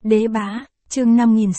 Đế bá, chương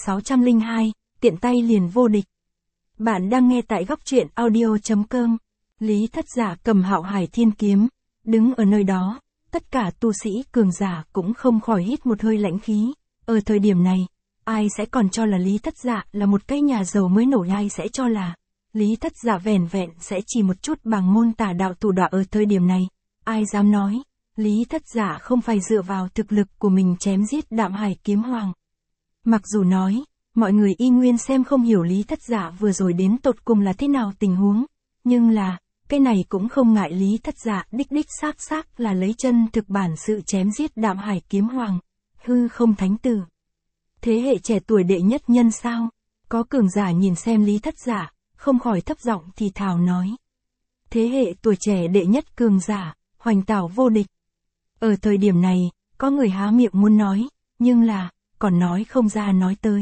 5602, tiện tay liền vô địch. Bạn đang nghe tại góc truyện audio.com. Lý Thất Giả cầm Hạo Hải Thiên Kiếm, đứng ở nơi đó, tất cả tu sĩ cường giả cũng không khỏi hít một hơi lãnh khí. Ở thời điểm này, ai sẽ còn cho là Lý Thất Giả là một cái nhà giàu mới nổi, ai sẽ cho là Lý Thất Giả vẻn vẹn sẽ chỉ một chút bằng môn tà đạo thủ đoạn. Ở thời điểm này, ai dám nói Lý Thất Giả không phải dựa vào thực lực của mình chém giết Đạm Hải Kiếm Hoàng. Mặc dù nói, mọi người y nguyên xem không hiểu Lý Thất Giả vừa rồi đến tột cùng là thế nào tình huống, nhưng là, cái này cũng không ngại Lý Thất Giả đích xác là lấy chân thực bản sự chém giết Đạm Hải Kiếm Hoàng, hư không thánh tử. Thế hệ trẻ tuổi đệ nhất nhân sao? Có cường giả nhìn xem Lý Thất Giả, không khỏi thấp giọng thì thào nói. Thế hệ tuổi trẻ đệ nhất cường giả, hoành tảo vô địch. Ở thời điểm này, có người há miệng muốn nói, nhưng là, còn nói không ra nói tới.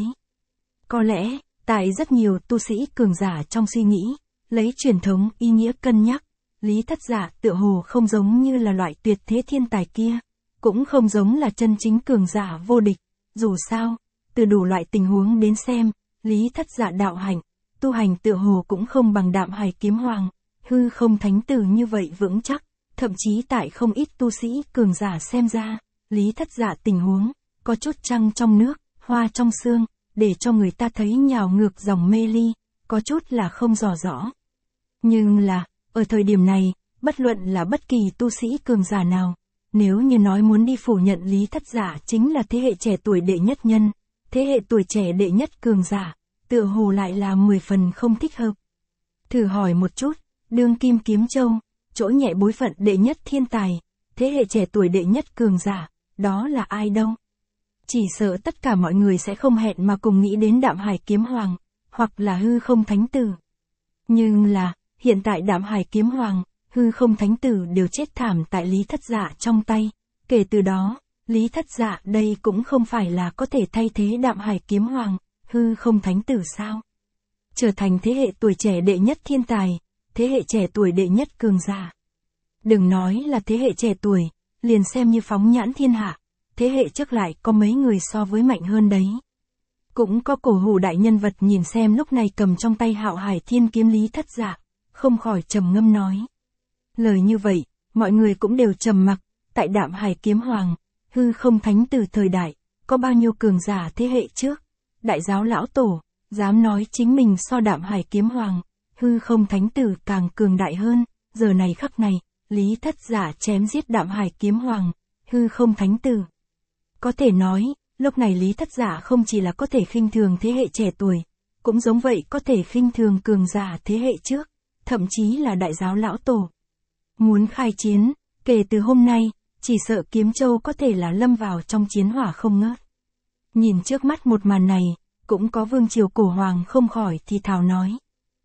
Có lẽ, tại rất nhiều tu sĩ cường giả trong suy nghĩ, lấy truyền thống ý nghĩa cân nhắc, Lý Thất Giả tựa hồ không giống như là loại tuyệt thế thiên tài kia, cũng không giống là chân chính cường giả vô địch. Dù sao, từ đủ loại tình huống đến xem, Lý Thất Giả đạo hạnh, tu hành tựa hồ cũng không bằng Đạm Hải Kiếm Hoàng, hư không thánh tử như vậy vững chắc. Thậm chí tại không ít tu sĩ cường giả xem ra, Lý Thất Giả tình huống, có chút trăng trong nước, hoa trong xương, để cho người ta thấy nhào ngược dòng mê ly, có chút là không rõ. Nhưng là, ở thời điểm này, bất luận là bất kỳ tu sĩ cường giả nào, nếu như nói muốn đi phủ nhận Lý Thất Giả chính là thế hệ trẻ tuổi đệ nhất nhân, thế hệ tuổi trẻ đệ nhất cường giả, tựa hồ lại là 10 phần không thích hợp. Thử hỏi một chút, đương kim Kiếm Châu, chỗ nhẹ bối phận đệ nhất thiên tài, thế hệ trẻ tuổi đệ nhất cường giả, đó là ai đâu? Chỉ sợ tất cả mọi người sẽ không hẹn mà cùng nghĩ đến Đạm Hải Kiếm Hoàng, hoặc là hư không thánh tử. Nhưng là, hiện tại Đạm Hải Kiếm Hoàng, hư không thánh tử đều chết thảm tại Lý Thất Giả trong tay. Kể từ đó, Lý Thất Giả đây cũng không phải là có thể thay thế Đạm Hải Kiếm Hoàng, hư không thánh tử sao? Trở thành thế hệ tuổi trẻ đệ nhất thiên tài, thế hệ trẻ tuổi đệ nhất cường giả. Đừng nói là thế hệ trẻ tuổi, liền xem như phóng nhãn thiên hạ, thế hệ trước lại có mấy người so với mạnh hơn đấy. Cũng có cổ hủ đại nhân vật nhìn xem lúc này cầm trong tay Hạo Hải Thiên Kiếm Lý Thất Giả, không khỏi trầm ngâm nói. Lời như vậy, mọi người cũng đều trầm mặc, tại Đạm Hải Kiếm Hoàng, hư không thánh tử thời đại, có bao nhiêu cường giả thế hệ trước, đại giáo lão tổ, dám nói chính mình so Đạm Hải Kiếm Hoàng, hư không thánh tử càng cường đại hơn. Giờ này khắc này, Lý Thất Giả chém giết Đạm Hải Kiếm Hoàng, hư không thánh tử. Có thể nói, lúc này Lý Thất Giả không chỉ là có thể khinh thường thế hệ trẻ tuổi, cũng giống vậy có thể khinh thường cường giả thế hệ trước, thậm chí là đại giáo lão tổ. Muốn khai chiến, kể từ hôm nay, chỉ sợ Kiếm Châu có thể là lâm vào trong chiến hỏa không ngớt. Nhìn trước mắt một màn này, cũng có vương triều cổ hoàng không khỏi thì thào nói.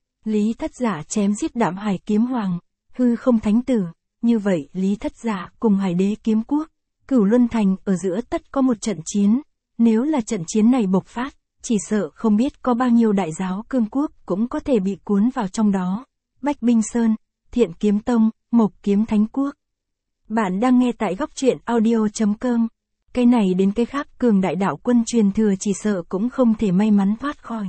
Lý Thất Giả chém giết Đạm Hải Kiếm Hoàng, hư không thánh tử, như vậy Lý Thất Giả cùng Hải Đế Kiếm Quốc, Cửu Luân Thành ở giữa tất có một trận chiến, nếu là trận chiến này bộc phát, chỉ sợ không biết có bao nhiêu đại giáo cương quốc cũng có thể bị cuốn vào trong đó. Bách Binh Sơn, Thiện Kiếm Tông, Mộc Kiếm Thánh Quốc. Bạn đang nghe tại góc truyện audio.com. Cái này đến cái khác cường đại đạo quân truyền thừa chỉ sợ cũng không thể may mắn thoát khỏi.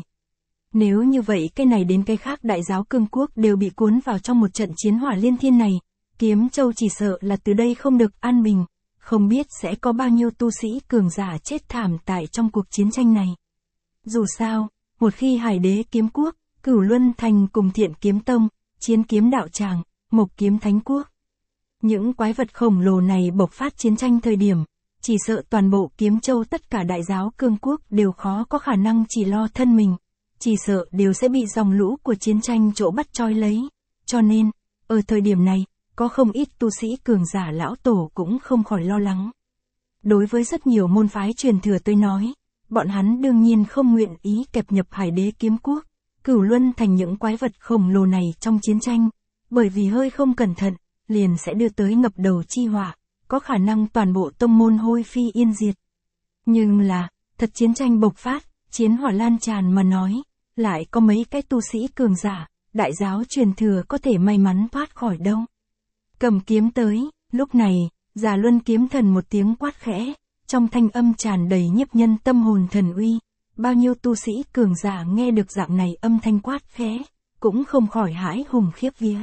Nếu như vậy cái này đến cái khác đại giáo cương quốc đều bị cuốn vào trong một trận chiến hỏa liên thiên này, Kiếm Châu chỉ sợ là từ đây không được an bình, không biết sẽ có bao nhiêu tu sĩ cường giả chết thảm tại trong cuộc chiến tranh này. Dù sao, một khi Hải Đế Kiếm Quốc, Cửu Luân Thành cùng Thiện Kiếm Tông, Chiến Kiếm Đạo Tràng, Mộc Kiếm Thánh Quốc, những quái vật khổng lồ này bộc phát chiến tranh thời điểm, chỉ sợ toàn bộ Kiếm Châu tất cả đại giáo cương quốc đều khó có khả năng chỉ lo thân mình, chỉ sợ đều sẽ bị dòng lũ của chiến tranh chỗ bắt trói lấy. Cho nên, ở thời điểm này, có không ít tu sĩ cường giả lão tổ cũng không khỏi lo lắng. Đối với rất nhiều môn phái truyền thừa tôi nói, bọn hắn đương nhiên không nguyện ý kẹp nhập Hải Đế Kiếm Quốc, Cửu Luân Thành những quái vật khổng lồ này trong chiến tranh, bởi vì hơi không cẩn thận, liền sẽ đưa tới ngập đầu chi hỏa, có khả năng toàn bộ tông môn hôi phi yên diệt. Nhưng là, thật chiến tranh bộc phát, chiến hỏa lan tràn mà nói, lại có mấy cái tu sĩ cường giả, đại giáo truyền thừa có thể may mắn thoát khỏi đâu. Cầm kiếm tới, lúc này, Già Luân Kiếm Thần một tiếng quát khẽ, trong thanh âm tràn đầy nhiếp nhân tâm hồn thần uy. Bao nhiêu tu sĩ cường giả nghe được dạng này âm thanh quát khẽ, cũng không khỏi hãi hùng khiếp vía.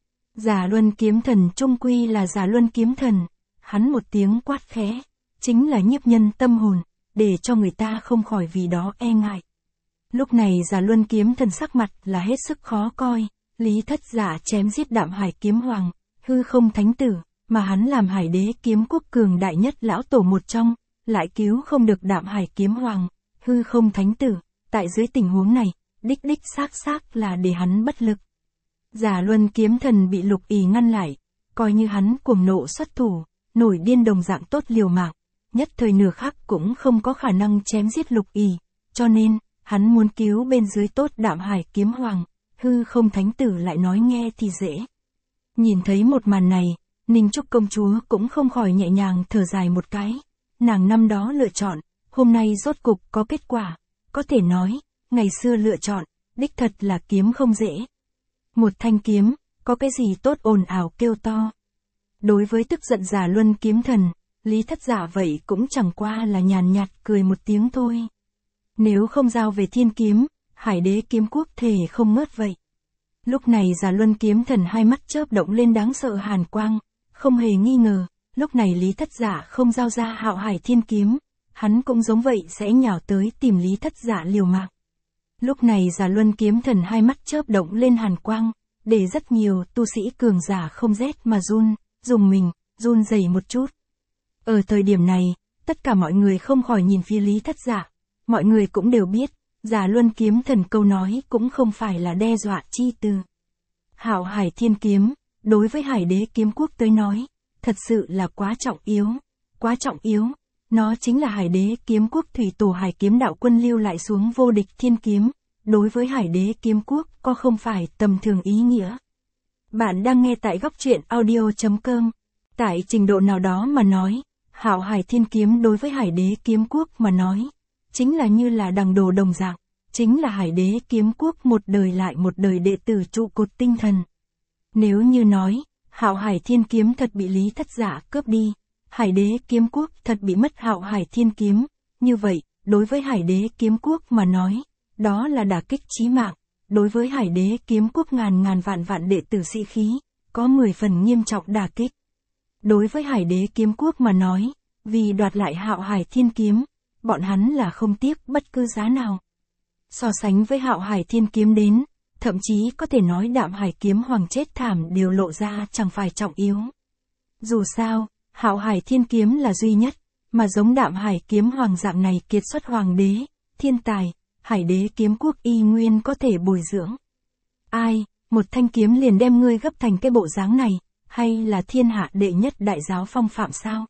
Giả Luân kiếm thần trung quy là Giả Luân kiếm thần, hắn một tiếng quát khẽ, chính là nhiếp nhân tâm hồn, để cho người ta không khỏi vì đó e ngại. Lúc này Giả Luân kiếm thần sắc mặt là hết sức khó coi, Lý Thất Giả chém giết Đạm Hải kiếm hoàng, hư không thánh tử, mà hắn làm Hải Đế kiếm quốc cường đại nhất lão tổ một trong, lại cứu không được Đạm Hải kiếm hoàng, hư không thánh tử, tại dưới tình huống này, đích xác là để hắn bất lực. Giả Luân kiếm thần bị Lục Ỷ ngăn lại, coi như hắn cuồng nộ xuất thủ, nổi điên đồng dạng tốt liều mạng, nhất thời nửa khắc cũng không có khả năng chém giết Lục Ỷ, cho nên, hắn muốn cứu bên dưới tốt Đạm Hải kiếm hoàng, hư không thánh tử lại nói nghe thì dễ. Nhìn thấy một màn này, Ninh Trúc công chúa cũng không khỏi nhẹ nhàng thở dài một cái, nàng năm đó lựa chọn, hôm nay rốt cục có kết quả, có thể nói, ngày xưa lựa chọn, đích thật là kiếm không dễ. Một thanh kiếm, có cái gì tốt ồn ào kêu to. Đối với tức giận Giả Luân kiếm thần, Lý Thất Giả vậy cũng chẳng qua là nhàn nhạt cười một tiếng thôi. Nếu không giao về thiên kiếm, Hải Đế kiếm quốc thề không ngớt vậy. Lúc này Giả Luân kiếm thần hai mắt chớp động lên đáng sợ hàn quang, không hề nghi ngờ, lúc này Lý Thất Giả không giao ra Hạo Hải thiên kiếm, hắn cũng giống vậy sẽ nhào tới tìm Lý Thất Giả liều mạng. Lúc này Giả Luân kiếm thần hai mắt chớp động lên hàn quang, để rất nhiều tu sĩ cường giả không rét mà dùng mình, run rẩy một chút. Ở thời điểm này, tất cả mọi người không khỏi nhìn phía Lý Thất Giả, mọi người cũng đều biết, Giả Luân kiếm thần câu nói cũng không phải là đe dọa chi từ. Hạo Hải thiên kiếm, đối với Hải Đế kiếm quốc tới nói, thật sự là quá trọng yếu. Nó chính là Hải Đế kiếm quốc thủy tổ Hải kiếm đạo quân lưu lại xuống vô địch thiên kiếm, đối với Hải Đế kiếm quốc có không phải tầm thường ý nghĩa. Bạn đang nghe tại góc truyện audio.com. Tại trình độ nào đó mà nói, Hạo Hải thiên kiếm đối với Hải Đế kiếm quốc mà nói, chính là như là đằng đồ đồng dạng, chính là Hải Đế kiếm quốc một đời lại một đời đệ tử trụ cột tinh thần. Nếu như nói, Hạo Hải thiên kiếm thật bị Lý Thất Giả cướp đi, Hải Đế kiếm quốc thật bị mất Hạo Hải thiên kiếm, như vậy, đối với Hải Đế kiếm quốc mà nói, đó là đả kích chí mạng, đối với Hải Đế kiếm quốc ngàn vạn đệ tử sĩ khí, có 10 phần nghiêm trọng đả kích. Đối với Hải Đế kiếm quốc mà nói, vì đoạt lại Hạo Hải thiên kiếm, bọn hắn là không tiếc bất cứ giá nào. So sánh với Hạo Hải thiên kiếm đến, thậm chí có thể nói Đạm Hải kiếm hoàng chết thảm đều lộ ra chẳng phải trọng yếu. Dù sao, Hạo Hải thiên kiếm là duy nhất, mà giống Đạm Hải kiếm hoàng dạng này kiệt xuất hoàng đế, thiên tài, Hải Đế kiếm quốc y nguyên có thể bồi dưỡng. Ai, một thanh kiếm liền đem ngươi gấp thành cái bộ dáng này, hay là thiên hạ đệ nhất đại giáo phong phạm sao?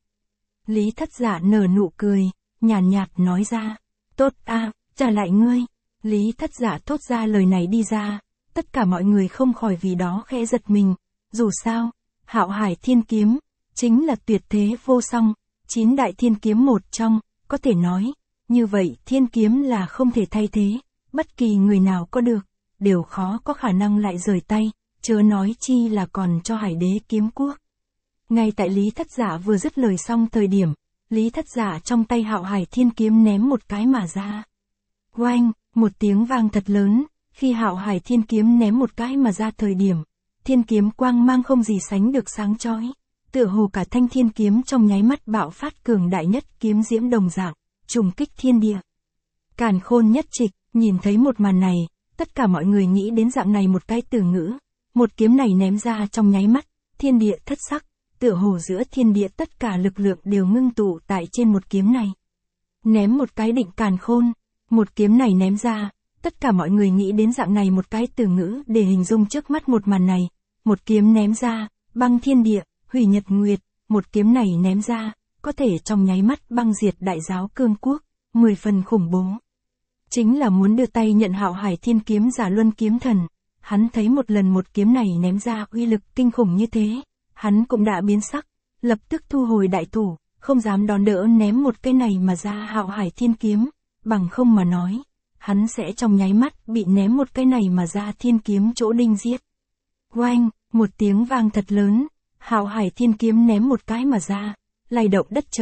Lý Thất Giả nở nụ cười, nhàn nhạt nói ra, tốt a, trả lại ngươi. Lý Thất Giả thốt ra lời này đi ra, tất cả mọi người không khỏi vì đó khẽ giật mình, dù sao, Hạo Hải thiên kiếm, chính là tuyệt thế vô song, 9 đại thiên kiếm một trong, có thể nói, như vậy thiên kiếm là không thể thay thế, bất kỳ người nào có được, đều khó có khả năng lại rời tay, chớ nói chi là còn cho Hải Đế kiếm quốc. Ngay tại Lý Thất Giả vừa dứt lời xong thời điểm, Lý Thất Giả trong tay Hạo Hải thiên kiếm ném một cái mà ra. Oanh, một tiếng vang thật lớn, khi Hạo Hải thiên kiếm ném một cái mà ra thời điểm, thiên kiếm quang mang không gì sánh được sáng chói, tựa hồ cả thanh thiên kiếm trong nháy mắt bạo phát cường đại nhất kiếm diễm đồng dạng, trùng kích thiên địa. Càn khôn nhất trịch, nhìn thấy một màn này, tất cả mọi người nghĩ đến dạng này một cái từ ngữ, một kiếm này ném ra trong nháy mắt, thiên địa thất sắc, tựa hồ giữa thiên địa tất cả lực lượng đều ngưng tụ tại trên một kiếm này. Ném một cái định càn khôn, một kiếm này ném ra, tất cả mọi người nghĩ đến dạng này một cái từ ngữ để hình dung trước mắt một màn này, một kiếm ném ra, băng thiên địa, hủy nhật nguyệt, một kiếm này ném ra, có thể trong nháy mắt băng diệt đại giáo cương quốc, 10 phần khủng bố. Chính là muốn đưa tay nhận Hạo Hải thiên kiếm Giả Luân kiếm thần, hắn thấy một lần một kiếm này ném ra uy lực kinh khủng như thế, hắn cũng đã biến sắc, lập tức thu hồi đại thủ, không dám đón đỡ ném một cái này mà ra Hạo Hải thiên kiếm, bằng không mà nói, hắn sẽ trong nháy mắt bị ném một cái này mà ra thiên kiếm chỗ đinh giết. Oanh, một tiếng vang thật lớn, Hạo Hải thiên kiếm ném một cái mà ra, lay động đất trời,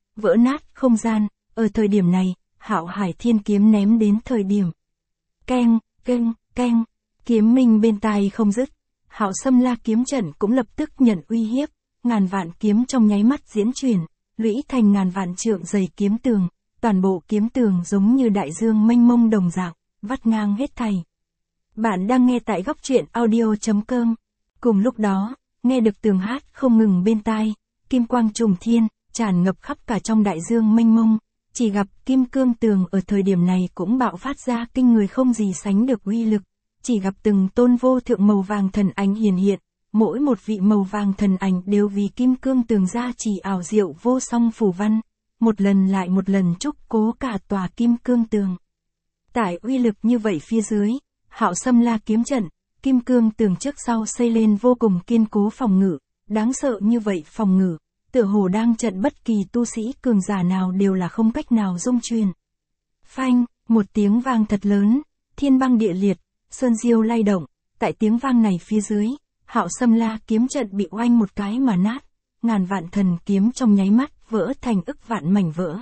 vỡ nát không gian, ở thời điểm này, Hạo Hải Thiên Kiếm ném đến thời điểm. Keng, keng, keng, kiếm minh bên tai không dứt, Hạo Sâm La kiếm trận cũng lập tức nhận uy hiếp, ngàn vạn kiếm trong nháy mắt diễn chuyển, lũy thành ngàn vạn trượng dày kiếm tường, toàn bộ kiếm tường giống như đại dương mênh mông đồng dạng, vắt ngang hết thảy. Bạn đang nghe tại góc truyện audio.com. Cùng lúc đó, nghe được tường hát không ngừng bên tai, kim quang trùng thiên, tràn ngập khắp cả trong đại dương mênh mông, chỉ gặp kim cương tường ở thời điểm này cũng bạo phát ra kinh người không gì sánh được uy lực, chỉ gặp từng tôn vô thượng màu vàng thần ảnh hiển hiện, mỗi một vị màu vàng thần ảnh đều vì kim cương tường ra chỉ ảo diệu vô song phù văn, một lần lại một lần chúc cố cả tòa kim cương tường. Tại uy lực như vậy phía dưới, Hạo Sâm La kiếm trận, kim cương tường trước sau xây lên vô cùng kiên cố phòng ngự, đáng sợ như vậy phòng ngự, tựa hồ đang trận bất kỳ tu sĩ cường giả nào đều là không cách nào dung truyền. Phanh, một tiếng vang thật lớn, thiên băng địa liệt, sơn diêu lay động, tại tiếng vang này phía dưới, Hạo Sâm La kiếm trận bị oanh một cái mà nát, ngàn vạn thần kiếm trong nháy mắt vỡ thành ức vạn mảnh vỡ.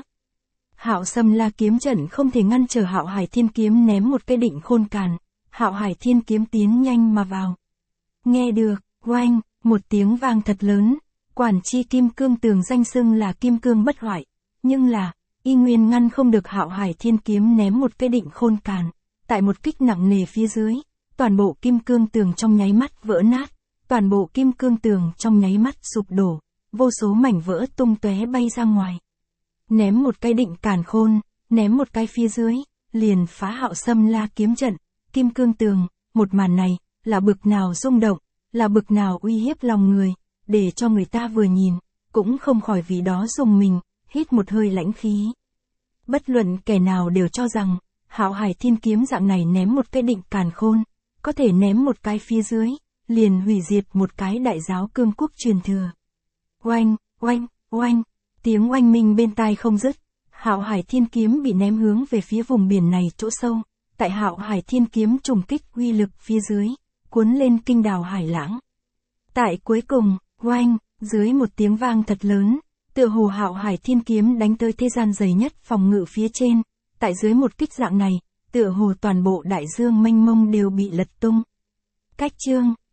Hạo Sâm La kiếm trận không thể ngăn trở Hạo Hải Thiên kiếm ném một cái định khôn càn, Hạo Hải Thiên kiếm tiến nhanh mà vào. Nghe được, oanh, một tiếng vang thật lớn, quản chi kim cương tường danh xưng là kim cương bất hoại, nhưng là, y nguyên ngăn không được Hạo Hải Thiên kiếm ném một cái định khôn càn, tại một kích nặng nề phía dưới, toàn bộ kim cương tường trong nháy mắt vỡ nát, toàn bộ kim cương tường trong nháy mắt sụp đổ, vô số mảnh vỡ tung tóe bay ra ngoài. Ném một cái định càn khôn, ném một cái phía dưới, liền phá Hạo Sâm La kiếm trận, kim cương tường, một màn này, là bực nào rung động, là bực nào uy hiếp lòng người, để cho người ta vừa nhìn, cũng không khỏi vì đó rùng mình, hít một hơi lãnh khí. Bất luận kẻ nào đều cho rằng, Hạo Hải Thiên kiếm dạng này ném một cái định càn khôn, có thể ném một cái phía dưới, liền hủy diệt một cái đại giáo cương quốc truyền thừa. Oanh, oanh, oanh, tiếng oanh minh bên tai không dứt, Hạo Hải Thiên kiếm bị ném hướng về phía vùng biển này chỗ sâu, tại Hạo Hải Thiên kiếm trùng kích uy lực phía dưới, cuốn lên kinh đào hải lãng. Tại cuối cùng, oanh, dưới một tiếng vang thật lớn, tựa hồ Hạo Hải Thiên kiếm đánh tới thế gian dày nhất phòng ngự phía trên, tại dưới một kích dạng này, tựa hồ toàn bộ đại dương mênh mông đều bị lật tung. Cách chương